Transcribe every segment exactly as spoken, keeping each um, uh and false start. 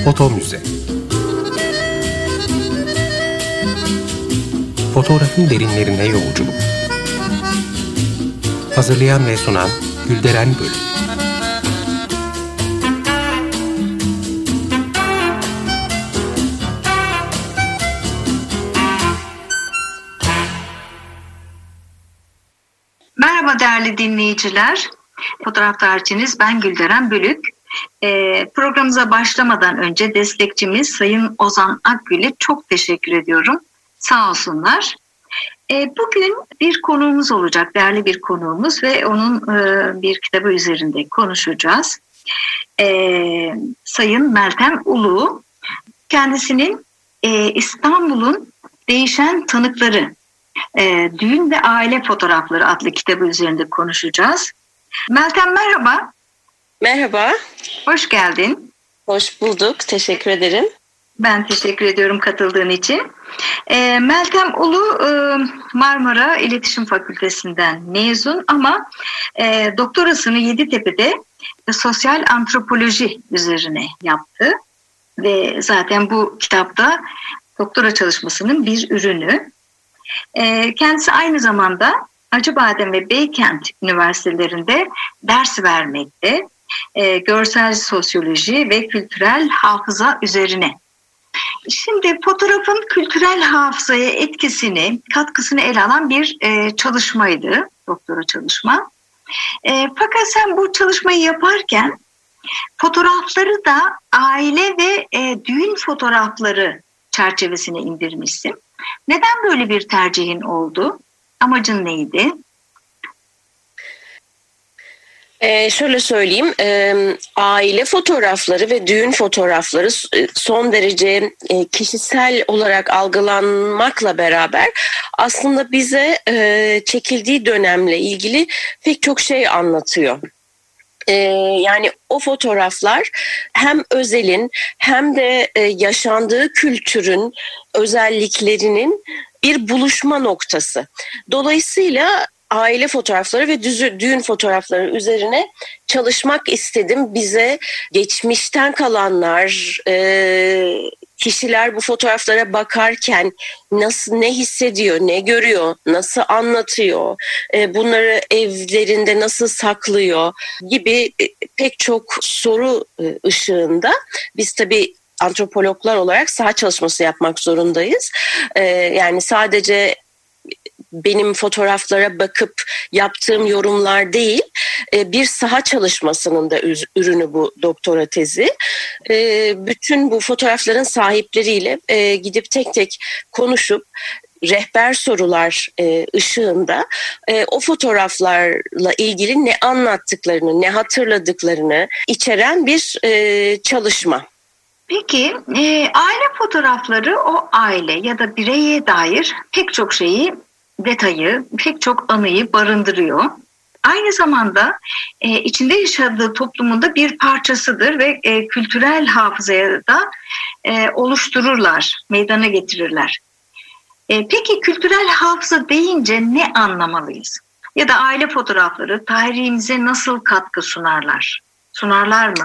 Foto Müze. Fotoğrafın derinlerine yolculuk. Hazırlayan ve sunan Gülderen Bölük. Merhaba değerli dinleyiciler. Fotoğraf tarihçiniz ben Gülderen Bölük. Ee, programımıza başlamadan önce destekçimiz Sayın Ozan Akgül'e çok teşekkür ediyorum. Sağ olsunlar. Ee, bugün bir konuğumuz olacak, değerli bir konuğumuz ve onun e, bir kitabı üzerinde konuşacağız. Ee, Sayın Meltem Ulu, kendisinin e, İstanbul'un Değişen Tanıkları, e, Düğün ve Aile Fotoğrafları adlı kitabı üzerinde konuşacağız. Meltem merhaba. Merhaba. Hoş geldin. Hoş bulduk. Teşekkür ederim. Ben teşekkür ediyorum katıldığın için. E, Meltem Ulu e, Marmara İletişim Fakültesinden mezun ama e, doktorasını Yeditepe'de e, sosyal antropoloji üzerine yaptı. Ve zaten bu kitapta doktora çalışmasının bir ürünü. E, kendisi aynı zamanda Acıbadem ve Beykent Üniversitelerinde ders vermekte. E, görsel sosyoloji ve kültürel hafıza üzerine. Şimdi fotoğrafın kültürel hafızaya etkisini, katkısını ele alan bir e, çalışmaydı, doktora çalışma. E, fakat sen bu çalışmayı yaparken fotoğrafları da aile ve e, düğün fotoğrafları çerçevesine indirmişsin. Neden böyle bir tercihin oldu? Amacın neydi? Ee, şöyle söyleyeyim, e, aile fotoğrafları ve düğün fotoğrafları son derece e, kişisel olarak algılanmakla beraber aslında bize e, çekildiği dönemle ilgili pek çok şey anlatıyor. Ee, yani o fotoğraflar hem özelin hem de e, yaşandığı kültürün özelliklerinin bir buluşma noktası. Dolayısıyla aile fotoğrafları ve düzü, düğün fotoğrafları üzerine çalışmak istedim. Bize geçmişten kalanlar, e, kişiler bu fotoğraflara bakarken nasıl, ne hissediyor, ne görüyor, nasıl anlatıyor, e, bunları evlerinde nasıl saklıyor gibi e, pek çok soru e, ışığında biz tabii antropologlar olarak saha çalışması yapmak zorundayız. E, yani sadece benim fotoğraflara bakıp yaptığım yorumlar değil, bir saha çalışmasının da ürünü bu doktora tezi. Bütün bu fotoğrafların sahipleriyle gidip tek tek konuşup rehber sorular ışığında o fotoğraflarla ilgili ne anlattıklarını, ne hatırladıklarını içeren bir çalışma. Peki e, aile fotoğrafları o aile ya da bireye dair pek çok şeyi, detayı, pek çok anıyı barındırıyor. Aynı zamanda e, içinde yaşadığı toplumunda bir parçasıdır ve e, kültürel hafızaya da e, oluştururlar, meydana getirirler. E, peki kültürel hafıza deyince ne anlamalıyız? Ya da aile fotoğrafları tarihimize nasıl katkı sunarlar? Sunarlar mı?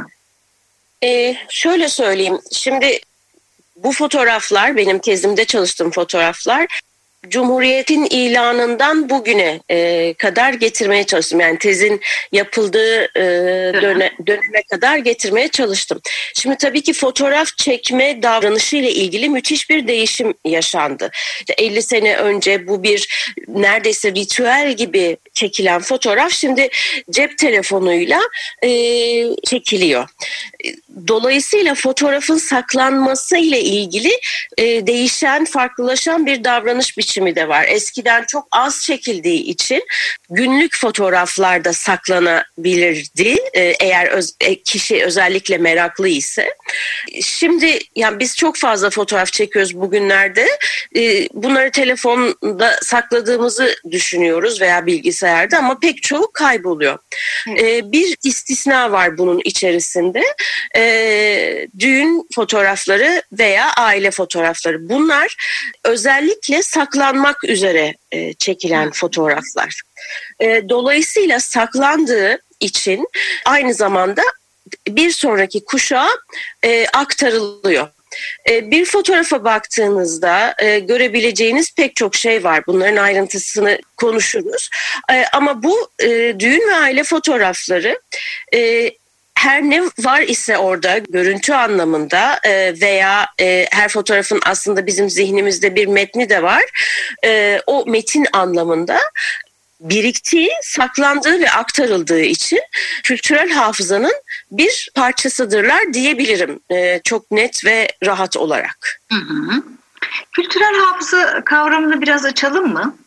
Ee, şöyle söyleyeyim, şimdi bu fotoğraflar, benim tezimde çalıştığım fotoğraflar, Cumhuriyet'in ilanından bugüne e, kadar getirmeye çalıştım. Yani tezin yapıldığı e, döne, döneme kadar getirmeye çalıştım. Şimdi tabii ki fotoğraf çekme davranışı ile ilgili müthiş bir değişim yaşandı. İşte elli sene önce bu bir neredeyse ritüel gibi çekilen fotoğraf şimdi cep telefonuyla e, çekiliyor. Dolayısıyla fotoğrafın saklanması ile ilgili e, değişen, farklılaşan bir davranış biçimi de var. Eskiden çok az çekildiği için günlük fotoğraflarda saklanabilirdi e, eğer öz, e, kişi özellikle meraklı ise. Şimdi yani biz çok fazla fotoğraf çekiyoruz bugünlerde. E, bunları telefonda sakladığımızı düşünüyoruz veya bilgisayarda ama pek çoğu kayboluyor. E, bir istisna var bunun içerisinde. E, düğün fotoğrafları veya aile fotoğrafları. Bunlar özellikle saklanmak üzere e, çekilen fotoğraflar. E, dolayısıyla saklandığı için aynı zamanda bir sonraki kuşağa e, aktarılıyor. Bir fotoğrafa baktığınızda e, görebileceğiniz pek çok şey var. Bunların ayrıntısını konuşuruz. E, ama bu e, düğün ve aile fotoğrafları e, her ne var ise orada görüntü anlamında e, veya e, her fotoğrafın aslında bizim zihnimizde bir metni de var. E, o metin anlamında biriktiği, saklandığı ve aktarıldığı için kültürel hafızanın bir parçasıdırlar diyebilirim. Ee, çok net ve rahat olarak. Hı hı. Kültürel hafıza kavramını biraz açalım mı?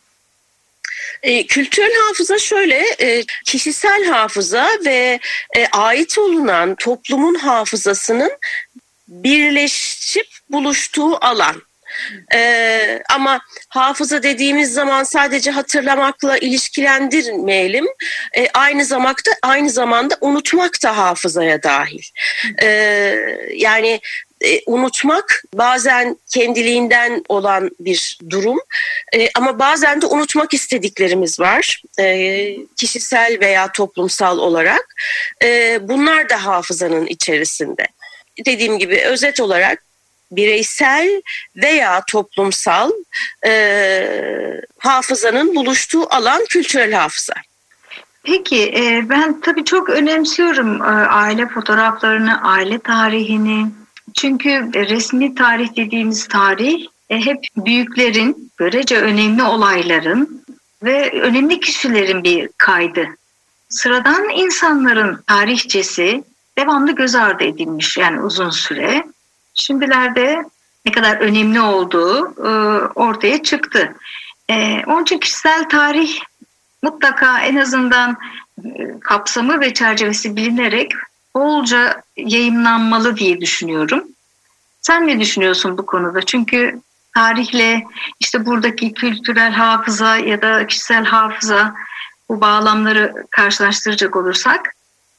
E, kültürel hafıza şöyle, e, kişisel hafıza ve e, ait olunan toplumun hafızasının birleşip buluştuğu alan. Ee, ama hafıza dediğimiz zaman sadece hatırlamakla ilişkilendirmeyelim. Ee, aynı zamanda aynı zamanda unutmak da hafızaya dahil. Ee, yani e, unutmak bazen kendiliğinden olan bir durum, e, ama bazen de unutmak istediklerimiz var, e, kişisel veya toplumsal olarak. E, bunlar da hafızanın içerisinde. Dediğim gibi özet olarak bireysel veya toplumsal e, hafızanın buluştuğu alan kültürel hafıza. Peki e, ben tabii çok önemsiyorum e, aile fotoğraflarını, aile tarihini. Çünkü e, resmi tarih dediğimiz tarih e, hep büyüklerin, görece önemli olayların ve önemli kişilerin bir kaydı. Sıradan insanların tarihçesi devamlı göz ardı edilmiş, yani uzun süre. Şimdilerde ne kadar önemli olduğu e, ortaya çıktı. E, onun için kişisel tarih mutlaka en azından e, kapsamı ve çerçevesi bilinerek bolca yayımlanmalı diye düşünüyorum. Sen ne düşünüyorsun bu konuda? Çünkü tarihle işte buradaki kültürel hafıza ya da kişisel hafıza, bu bağlamları karşılaştıracak olursak.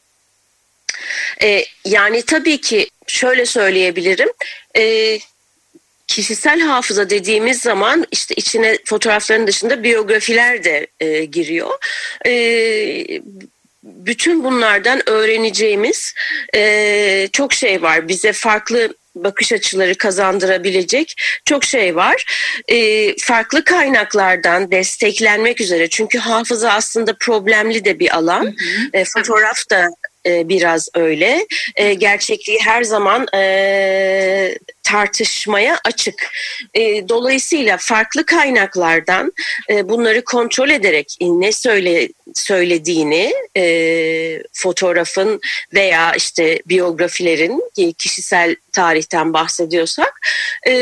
Ee, yani tabii ki şöyle söyleyebilirim. Ee, kişisel hafıza dediğimiz zaman işte içine fotoğrafların dışında biyografiler de e, giriyor. Ee, bütün bunlardan öğreneceğimiz e, çok şey var. Bize farklı bakış açıları kazandırabilecek çok şey var. E, farklı kaynaklardan desteklenmek üzere. Çünkü hafıza aslında problemli de bir alan. Hı hı. E, fotoğraf da e, biraz öyle. E, gerçekliği her zaman e, tartışmaya açık. E, dolayısıyla farklı kaynaklardan e, bunları kontrol ederek ne söyle söylediğini e, fotoğrafın veya işte biyografilerin, kişisel tarihten bahsediyorsak, e,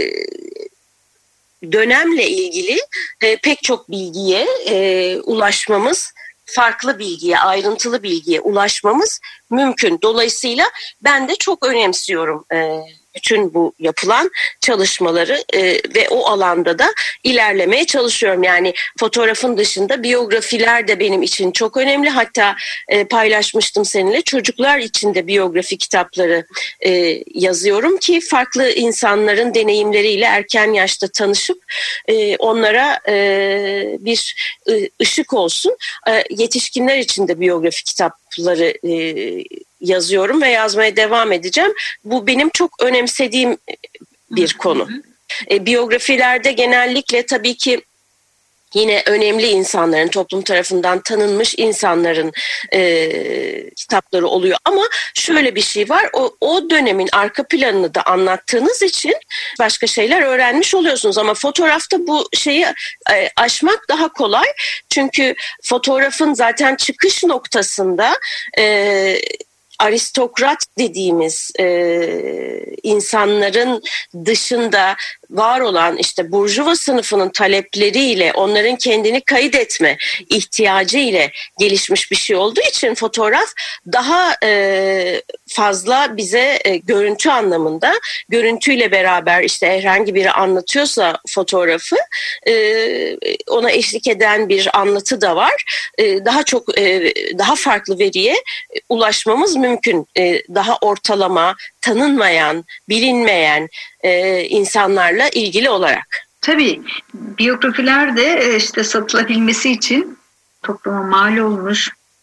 dönemle ilgili e, pek çok bilgiye e, ulaşmamız, farklı bilgiye, ayrıntılı bilgiye ulaşmamız mümkün. Dolayısıyla ben de çok önemsiyorum e, bütün bu yapılan çalışmaları e, ve o alanda da ilerlemeye çalışıyorum. Yani fotoğrafın dışında biyografiler de benim için çok önemli. Hatta e, paylaşmıştım seninle, çocuklar için de biyografi kitapları e, yazıyorum ki farklı insanların deneyimleriyle erken yaşta tanışıp e, onlara e, bir e, ışık olsun. E, yetişkinler için de biyografi kitapları e, yazıyorum ve yazmaya devam edeceğim. Bu benim çok önemsediğim bir konu. E, biyografilerde genellikle tabii ki yine önemli insanların, toplum tarafından tanınmış insanların e, kitapları oluyor. Ama şöyle bir şey var, o, o dönemin arka planını da anlattığınız için başka şeyler öğrenmiş oluyorsunuz. Ama fotoğrafta bu şeyi e, aşmak daha kolay. Çünkü fotoğrafın zaten çıkış noktasında E, aristokrat dediğimiz e, insanların dışında var olan işte burjuva sınıfının talepleriyle, onların kendini kaydetme ihtiyacı ile gelişmiş bir şey olduğu için fotoğraf daha e, fazla bize e, görüntü anlamında, görüntüyle beraber işte herhangi biri anlatıyorsa fotoğrafı, e, ona eşlik eden bir anlatı da var. E, daha çok e, daha farklı veriye ulaşmamız mümkün. E, daha ortalama, tanınmayan, bilinmeyen e, insanlarla ilgili olarak. Tabii biyografiler de işte satılabilmesi için topluma mal olmuş,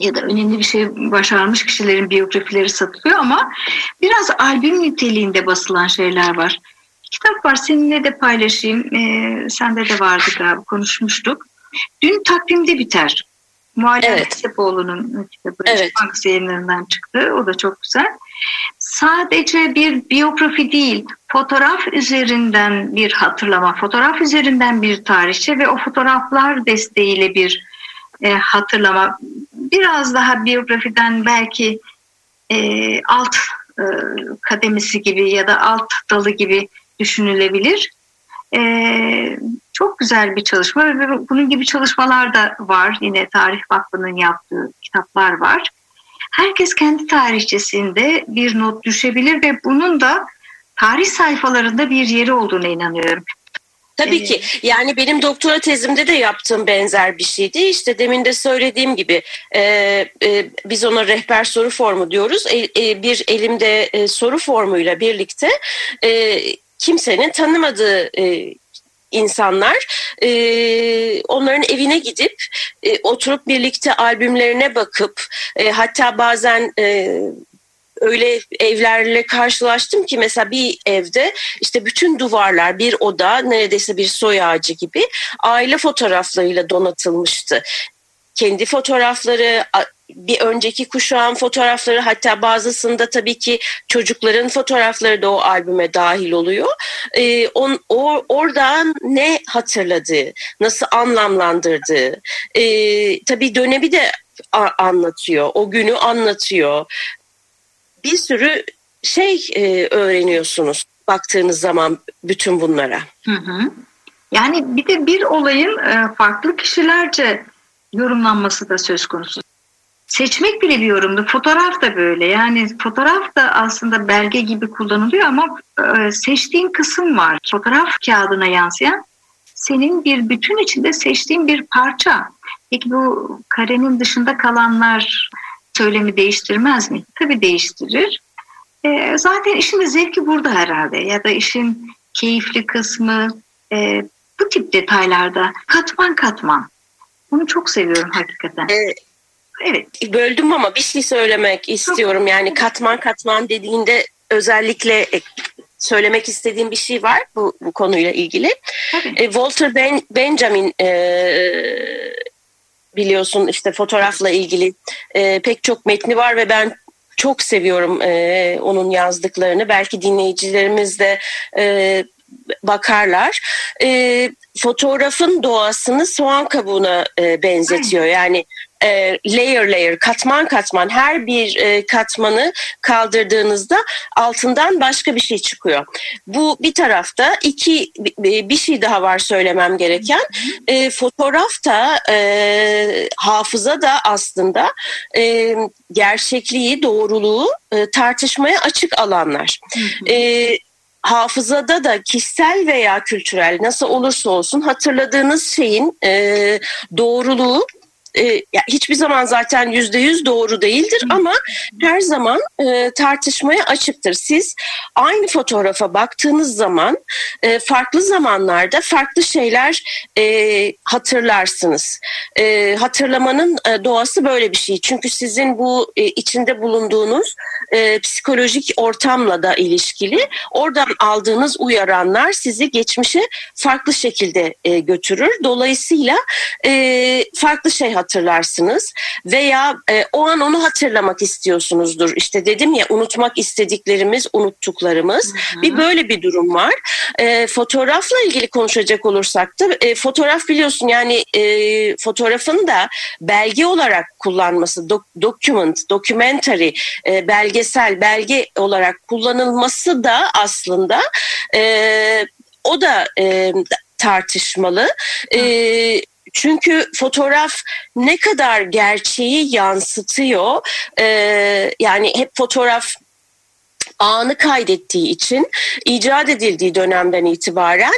ya da önemli bir şey başarmış kişilerin biyografileri satılıyor ama biraz albüm niteliğinde basılan şeyler var. Kitap var, seninle de paylaşayım. Ee, sende de vardı galiba, konuşmuştuk. Dün takvimde biter. Mualla Evet. Sepoğlu'nun kitabı. Evet. Bankası yayınlarından çıktı. O da çok güzel. Sadece bir biyografi değil, fotoğraf üzerinden bir hatırlama, fotoğraf üzerinden bir tarihçe ve o fotoğraflar desteğiyle bir e, hatırlama. Biraz daha biyografiden belki e, alt e, kademesi gibi ya da alt dalı gibi düşünülebilir. E, çok güzel bir çalışma ve bunun gibi çalışmalar da var. Yine Tarih Vakfı'nın yaptığı kitaplar var. Herkes kendi tarihçesinde bir not düşebilir ve bunun da tarih sayfalarında bir yeri olduğuna inanıyorum. Tabii Evet. ki. Yani benim doktora tezimde de yaptığım benzer bir şeydi. İşte demin de söylediğim gibi e, e, biz ona rehber soru formu diyoruz. E, e, bir elimde e, soru formuyla birlikte e, kimsenin tanımadığı e, insanlar, e, onların evine gidip e, oturup birlikte albümlerine bakıp e, hatta bazen e, öyle evlerle karşılaştım ki mesela bir evde işte bütün duvarlar, bir oda neredeyse bir soy ağacı gibi aile fotoğraflarıyla donatılmıştı. Kendi fotoğrafları, bir önceki kuşağın fotoğrafları, hatta bazısında tabii ki çocukların fotoğrafları da o albüme dahil oluyor. Ee, on, o, oradan ne hatırladığı, nasıl anlamlandırdığı, ee, tabii dönemi de a- anlatıyor, o günü anlatıyor. Bir sürü şey e, öğreniyorsunuz baktığınız zaman bütün bunlara. Hı hı. Yani bir de bir olayın e, farklı kişilerce yorumlanması da söz konusu. Seçmek bile bir yorumdu. Fotoğraf da böyle. Yani fotoğraf da aslında belge gibi kullanılıyor ama e, seçtiğin kısım var. Fotoğraf kağıdına yansıyan senin bir bütün içinde seçtiğin bir parça. Peki bu karenin dışında kalanlar söylemi değiştirmez mi? Tabii değiştirir. E, zaten işin de zevki burada herhalde. Ya da işin keyifli kısmı e, bu tip detaylarda katman katman. Bunu çok seviyorum hakikaten. Evet. Evet. Böldüm ama bir şey söylemek istiyorum. Yani katman katman dediğinde özellikle söylemek istediğim bir şey var bu, bu konuyla ilgili. E, Walter ben, Benjamin e, biliyorsun işte fotoğrafla ilgili e, pek çok metni var ve ben çok seviyorum e, onun yazdıklarını. Belki dinleyicilerimiz de e, bakarlar. E, fotoğrafın doğasını soğan kabuğuna e, benzetiyor. Yani e, layer layer, katman katman, her bir e, katmanı kaldırdığınızda altından başka bir şey çıkıyor. Bu bir tarafta. İki, bir şey daha var söylemem gereken. E, fotoğraf da e, hafıza da aslında e, gerçekliği, doğruluğu e, tartışmaya açık alanlar. E, hafızada da kişisel veya kültürel nasıl olursa olsun hatırladığınız şeyin e, doğruluğu e, ya hiçbir zaman zaten yüzde yüz doğru değildir ama her zaman e, tartışmaya açıktır. Siz aynı fotoğrafa baktığınız zaman e, farklı zamanlarda farklı şeyler e, hatırlarsınız. E, hatırlamanın e, doğası böyle bir şey. Çünkü sizin bu e, içinde bulunduğunuz e, psikolojik ortamla da ilişkili. Oradan aldığınız uyaranlar sizi geçmişe farklı şekilde e, götürür. Dolayısıyla e, farklı şey hatırlarsınız veya e, o an onu hatırlamak istiyorsunuzdur. İşte dedim ya, unutmak istediklerimiz, unuttuklarımız. Hı hı. Bir böyle bir durum var. E, fotoğrafla ilgili konuşacak olursak da e, fotoğraf biliyorsun yani e, fotoğrafın da belge olarak kullanması, do- document, documentary, e, belgesel, belge olarak kullanılması da aslında e, o da e, tartışmalı. E, Çünkü fotoğraf ne kadar gerçeği yansıtıyor, ee, yani hep fotoğraf anı kaydettiği için icat edildiği dönemden itibaren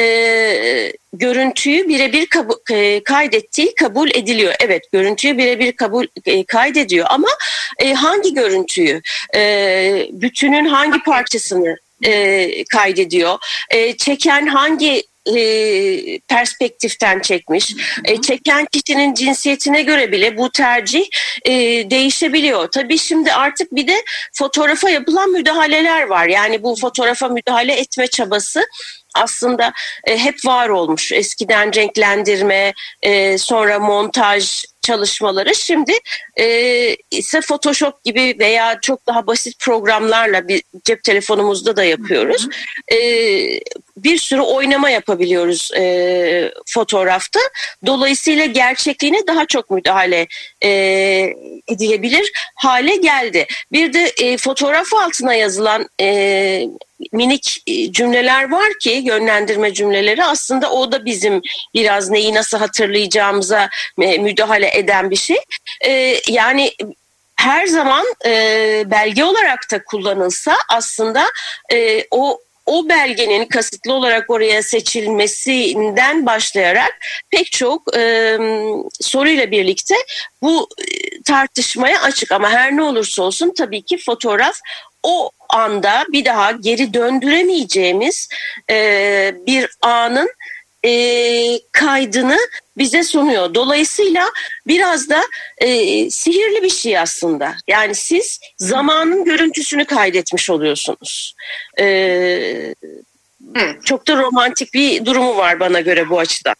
e, görüntüyü birebir kabu- e, kaydettiği kabul ediliyor. Evet, görüntüyü birebir kabul e, kaydediyor ama e, hangi görüntüyü, e, bütünün hangi parçasını e, kaydediyor, e, çeken hangi e, perspektiften çekmiş. E, çeken kişinin cinsiyetine göre bile bu tercih e, değişebiliyor. Tabii şimdi artık bir de fotoğrafa yapılan müdahaleler var. Yani bu fotoğrafa müdahale etme çabası aslında e, hep var olmuş. Eskiden renklendirme, e, sonra montaj çalışmaları, şimdi e, ise Photoshop gibi veya çok daha basit programlarla bir cep telefonumuzda da yapıyoruz. E, bir sürü oynama yapabiliyoruz e, fotoğrafta. Dolayısıyla gerçekliğine daha çok müdahale e, edilebilir hale geldi. Bir de e, fotoğraf altına yazılan e, minik cümleler var ki, yönlendirme cümleleri, aslında o da bizim biraz neyi nasıl hatırlayacağımıza müdahale eden bir şey. Ee, yani her zaman e, belge olarak da kullanılsa aslında e, o o belgenin kasıtlı olarak oraya seçilmesinden başlayarak pek çok e, soruyla birlikte bu tartışmaya açık. Ama her ne olursa olsun tabii ki fotoğraf o anda bir daha geri döndüremeyeceğimiz e, bir anın e, kaydını bize sunuyor. Dolayısıyla biraz da e, sihirli bir şey aslında. Yani siz zamanın görüntüsünü kaydetmiş oluyorsunuz. E, evet. Çok da romantik bir durumu var bana göre bu açıdan.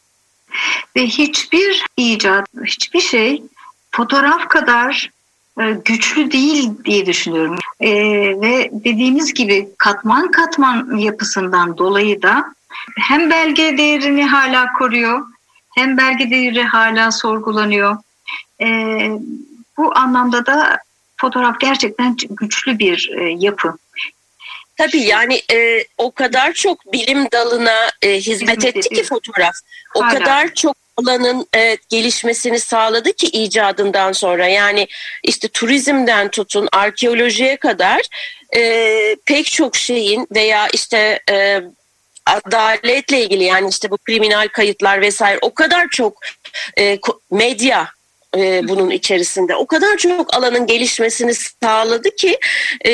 Ve hiçbir icat, hiçbir şey fotoğraf kadar güçlü değil diye düşünüyorum. Ee, ve dediğimiz gibi katman katman yapısından dolayı da hem belge değerini hala koruyor, hem belge değeri hala sorgulanıyor. Ee, bu anlamda da fotoğraf gerçekten güçlü bir e, yapı. Tabii yani e, o kadar çok bilim dalına e, hizmet etti ki fotoğraf. O hala. kadar çok alanın e, gelişmesini sağladı ki icadından sonra. Yani işte turizmden tutun arkeolojiye kadar e, pek çok şeyin veya işte e, adaletle ilgili, yani işte bu kriminal kayıtlar vesaire, o kadar çok e, medya e, bunun içerisinde o kadar çok alanın gelişmesini sağladı ki e,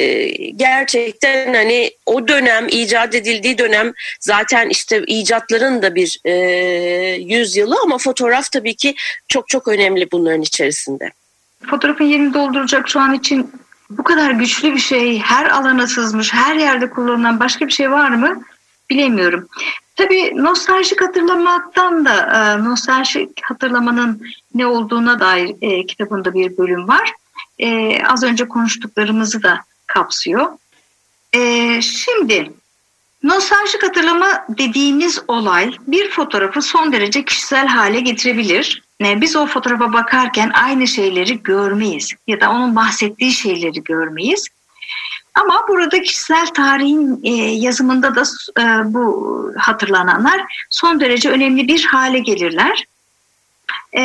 gerçekten hani o dönem, icat edildiği dönem zaten işte icatların da bir e, yüzyılı, ama fotoğraf tabii ki çok çok önemli bunların içerisinde. Fotoğrafın yerini dolduracak şu an için bu kadar güçlü bir şey, her alana sızmış, her yerde kullanılan başka bir şey var mı? Bilemiyorum. Tabii nostaljik hatırlamaktan da e, nostaljik hatırlamanın ne olduğuna dair e, kitabında bir bölüm var. E, az önce konuştuklarımızı da kapsıyor. E, şimdi nostaljik hatırlama dediğimiz olay bir fotoğrafı son derece kişisel hale getirebilir. E, biz o fotoğrafa bakarken aynı şeyleri görmeyiz ya da onun bahsettiği şeyleri görmeyiz. Ama burada kişisel tarihin e, yazımında da e, bu hatırlananlar son derece önemli bir hale gelirler. E,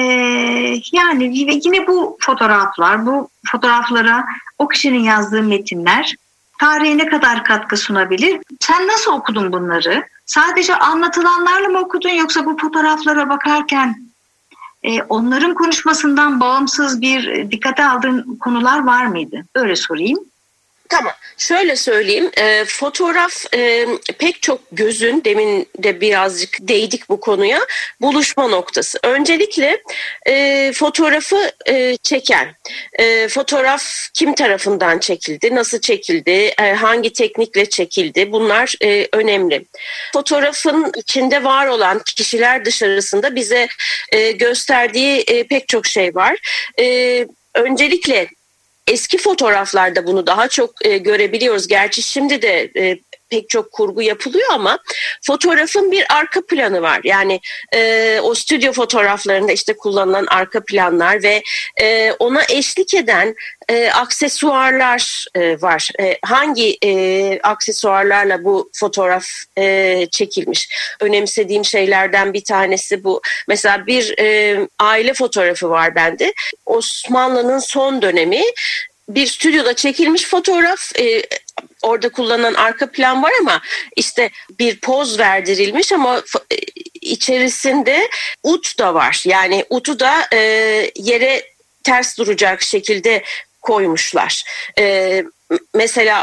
yani yine bu fotoğraflar, bu fotoğraflara o kişinin yazdığı metinler tarihe ne kadar katkı sunabilir? Sen nasıl okudun bunları? Sadece anlatılanlarla mı okudun, yoksa bu fotoğraflara bakarken e, onların konuşmasından bağımsız bir dikkate aldığın konular var mıydı? Öyle sorayım. Tamam. Şöyle söyleyeyim. E, fotoğraf e, pek çok gözün, demin de birazcık değdik bu konuya, buluşma noktası. Öncelikle e, fotoğrafı e, çeken, e, fotoğraf kim tarafından çekildi, nasıl çekildi, e, hangi teknikle çekildi, bunlar e, önemli. Fotoğrafın içinde var olan kişiler dışarısında bize e, gösterdiği e, pek çok şey var. E, öncelikle eski fotoğraflarda bunu daha çok e, görebiliyoruz. Gerçi şimdi de e, pek çok kurgu yapılıyor, ama fotoğrafın bir arka planı var. Yani e, o stüdyo fotoğraflarında işte kullanılan arka planlar ve e, ona eşlik eden e, aksesuarlar e, var. E, hangi e, aksesuarlarla bu fotoğraf e, çekilmiş? Önemsediğim şeylerden bir tanesi bu. Mesela bir e, aile fotoğrafı var bende. Osmanlı'nın son dönemi. Bir stüdyoda çekilmiş fotoğraf, e, orada kullanılan arka plan var ama işte bir poz verdirilmiş, ama e, içerisinde ut da var. Yani utu da e, yere ters duracak şekilde koymuşlar. E, mesela o,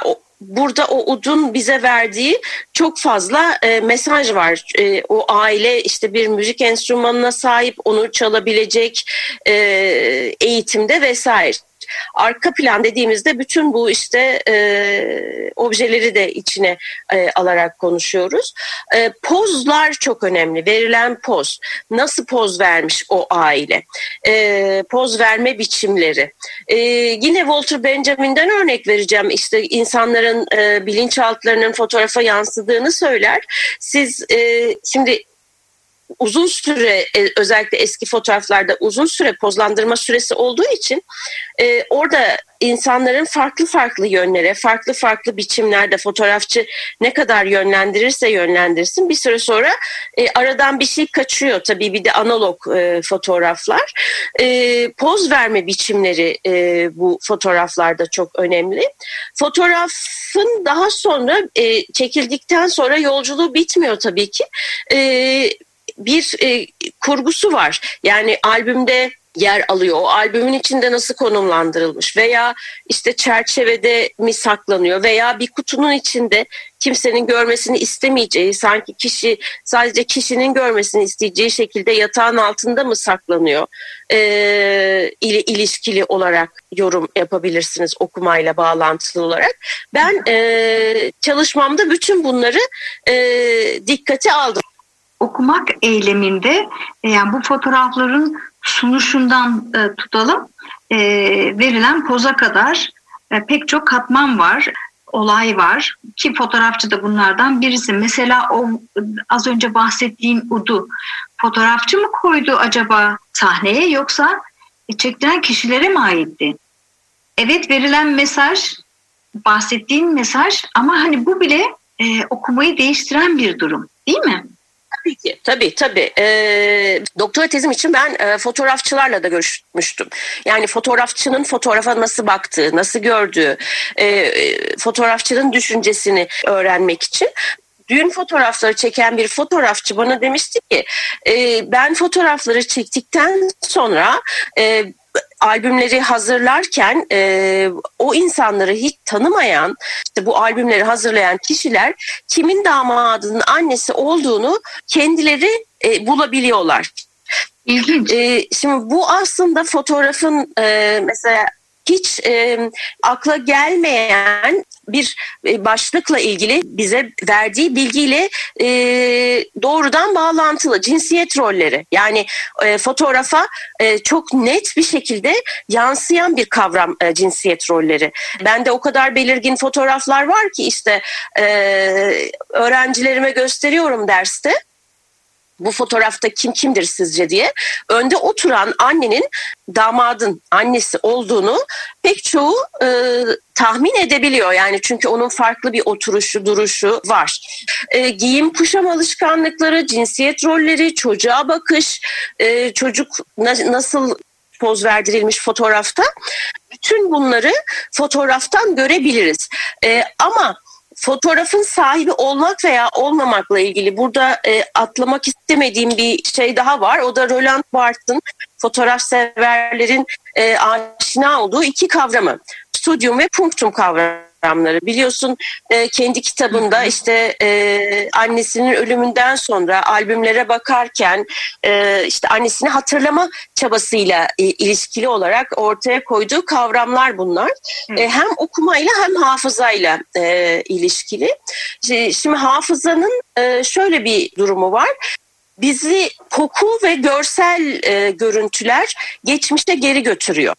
burada o udun bize verdiği çok fazla e, mesaj var. E, o aile işte bir müzik enstrümanına sahip, onu çalabilecek e, eğitimde vesaire. Arka plan dediğimizde bütün bu işte e, objeleri de içine e, alarak konuşuyoruz. E, pozlar çok önemli. Verilen poz. Nasıl poz vermiş o aile? E, poz verme biçimleri. E, yine Walter Benjamin'den örnek vereceğim. İşte insanların e, bilinçaltlarının fotoğrafa yansıdığını söyler. Siz e, şimdi uzun süre, özellikle eski fotoğraflarda uzun süre pozlandırma süresi olduğu için e, orada insanların farklı farklı yönlere, farklı farklı biçimlerde fotoğrafçı ne kadar yönlendirirse yönlendirsin bir süre sonra e, aradan bir şey kaçıyor. Tabii bir de analog e, fotoğraflar. E, poz verme biçimleri e, bu fotoğraflarda çok önemli. Fotoğrafın daha sonra e, çekildikten sonra yolculuğu bitmiyor tabii ki. E, bir e, kurgusu var. Yani albümde yer alıyor. O albümün içinde nasıl konumlandırılmış veya işte çerçevede mi saklanıyor veya bir kutunun içinde kimsenin görmesini istemeyeceği, sanki kişi sadece kişinin görmesini isteyeceği şekilde yatağın altında mı saklanıyor? Ee, ili, ilişkili olarak yorum yapabilirsiniz okumayla bağlantılı olarak. Ben e, çalışmamda bütün bunları e, dikkate aldım. Okumak eyleminde yani bu fotoğrafların sunuşundan e, tutalım e, verilen poza kadar e, pek çok katman var, olay var ki fotoğrafçı da bunlardan birisi. Mesela o az önce bahsettiğim udu fotoğrafçı mı koydu acaba sahneye yoksa e, çektiren kişilere mi aitti? Evet, verilen mesaj, bahsettiğin mesaj ama hani bu bile e, okumayı değiştiren bir durum değil mi? Tabii ki, tabii tabii. E, doktora tezim için ben e, fotoğrafçılarla da görüşmüştüm. Yani fotoğrafçının fotoğrafa nasıl baktığı, nasıl gördüğü, e, fotoğrafçının düşüncesini öğrenmek için. Düğün fotoğrafları çeken bir fotoğrafçı bana demişti ki, e, ben fotoğrafları çektikten sonra e, albümleri hazırlarken e, o insanları hiç tanımayan, işte bu albümleri hazırlayan kişiler kimin damadının annesi olduğunu kendileri e, bulabiliyorlar. İlginç. E, şimdi bu aslında fotoğrafın e, mesela hiç e, akla gelmeyen bir e, başlıkla ilgili bize verdiği bilgiyle e, doğrudan bağlantılı cinsiyet rolleri. Yani e, fotoğrafa e, çok net bir şekilde yansıyan bir kavram e, cinsiyet rolleri. Bende o kadar belirgin fotoğraflar var ki işte e, öğrencilerime gösteriyorum derste. Bu fotoğrafta kim kimdir sizce diye. Önde oturan annenin damadın annesi olduğunu pek çoğu e, tahmin edebiliyor. Yani çünkü onun farklı bir oturuşu, duruşu var. E, giyim, kuşam alışkanlıkları, cinsiyet rolleri, çocuğa bakış, e, çocuk na- nasıl poz verdirilmiş fotoğrafta. Bütün bunları fotoğraftan görebiliriz. E, ama fotoğrafın sahibi olmak veya olmamakla ilgili burada e, atlamak istemediğim bir şey daha var. O da Roland Barthes'ın fotoğraf severlerin e, aşina olduğu iki kavramı. Studium ve punctum kavramları. Biliyorsun e, kendi kitabında işte e, annesinin ölümünden sonra albümlere bakarken e, işte annesini hatırlama çabasıyla e, ilişkili olarak ortaya koyduğu kavramlar bunlar. E, hem okumayla hem hafızayla e, ilişkili. Şimdi, şimdi hafızanın e, şöyle bir durumu var. Bizi koku ve görsel e, görüntüler geçmişte geri götürüyor.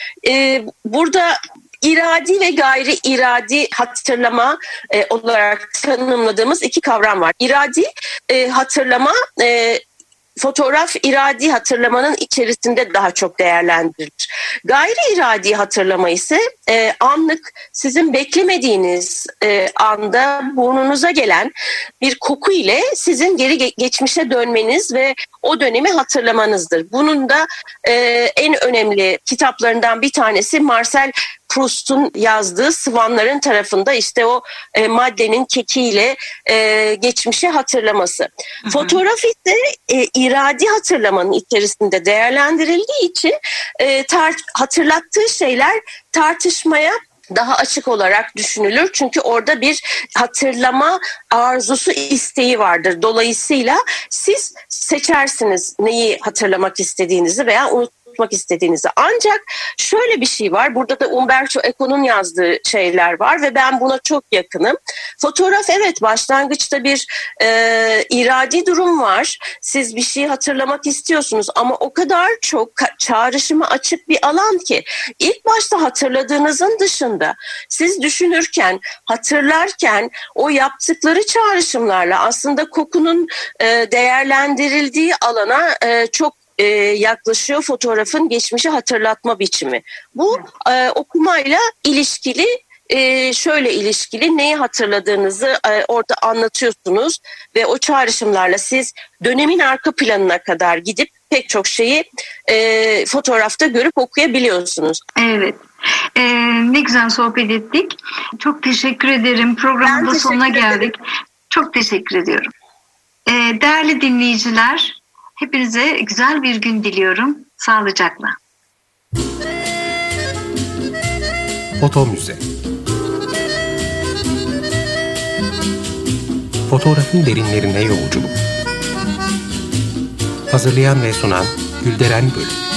E, burada İradi ve gayri iradi hatırlama e, olarak tanımladığımız iki kavram var. İradi e, hatırlama, e, fotoğraf iradi hatırlamanın içerisinde daha çok değerlendirilir. Gayri iradi hatırlama ise e, anlık, sizin beklemediğiniz e, anda burnunuza gelen bir koku ile sizin geri ge- geçmişe dönmeniz ve o dönemi hatırlamanızdır. Bunun da e, en önemli kitaplarından bir tanesi Marcel Proust'un yazdığı Sıvanların tarafında işte o e, maddenin kekiyle e, geçmişi hatırlaması. Hı hı. Fotoğraf ise e, iradi hatırlamanın içerisinde değerlendirildiği için e, tar- hatırlattığı şeyler tartışmaya daha açık olarak düşünülür. Çünkü orada bir hatırlama arzusu, isteği vardır. Dolayısıyla siz seçersiniz neyi hatırlamak istediğinizi veya unutmak istediğinizi. Ancak şöyle bir şey var. Burada da Umberto Eco'nun yazdığı şeyler var ve ben buna çok yakınım. Fotoğraf, evet, başlangıçta bir e, iradi durum var. Siz bir şeyi hatırlamak istiyorsunuz ama o kadar çok çağrışıma açık bir alan ki ilk başta hatırladığınızın dışında siz düşünürken, hatırlarken o yaptıkları çağrışımlarla aslında kokunun e, değerlendirildiği alana e, çok e, yaklaşıyor fotoğrafın geçmişi hatırlatma biçimi. Bu e, okumayla ilişkili. Ee, şöyle ilişkili, neyi hatırladığınızı e, orada anlatıyorsunuz ve o çağrışımlarla siz dönemin arka planına kadar gidip pek çok şeyi e, fotoğrafta görüp okuyabiliyorsunuz. Evet. Ee, ne güzel sohbet ettik. Çok teşekkür ederim. Programın da sonuna geldik. Çok teşekkür ediyorum. Ee, değerli dinleyiciler, hepinize güzel bir gün diliyorum. Sağlıcakla. Foto Müze. Fotoğrafın derinlerine yolculuk. Hazırlayan ve sunan Gülderen Bölüm.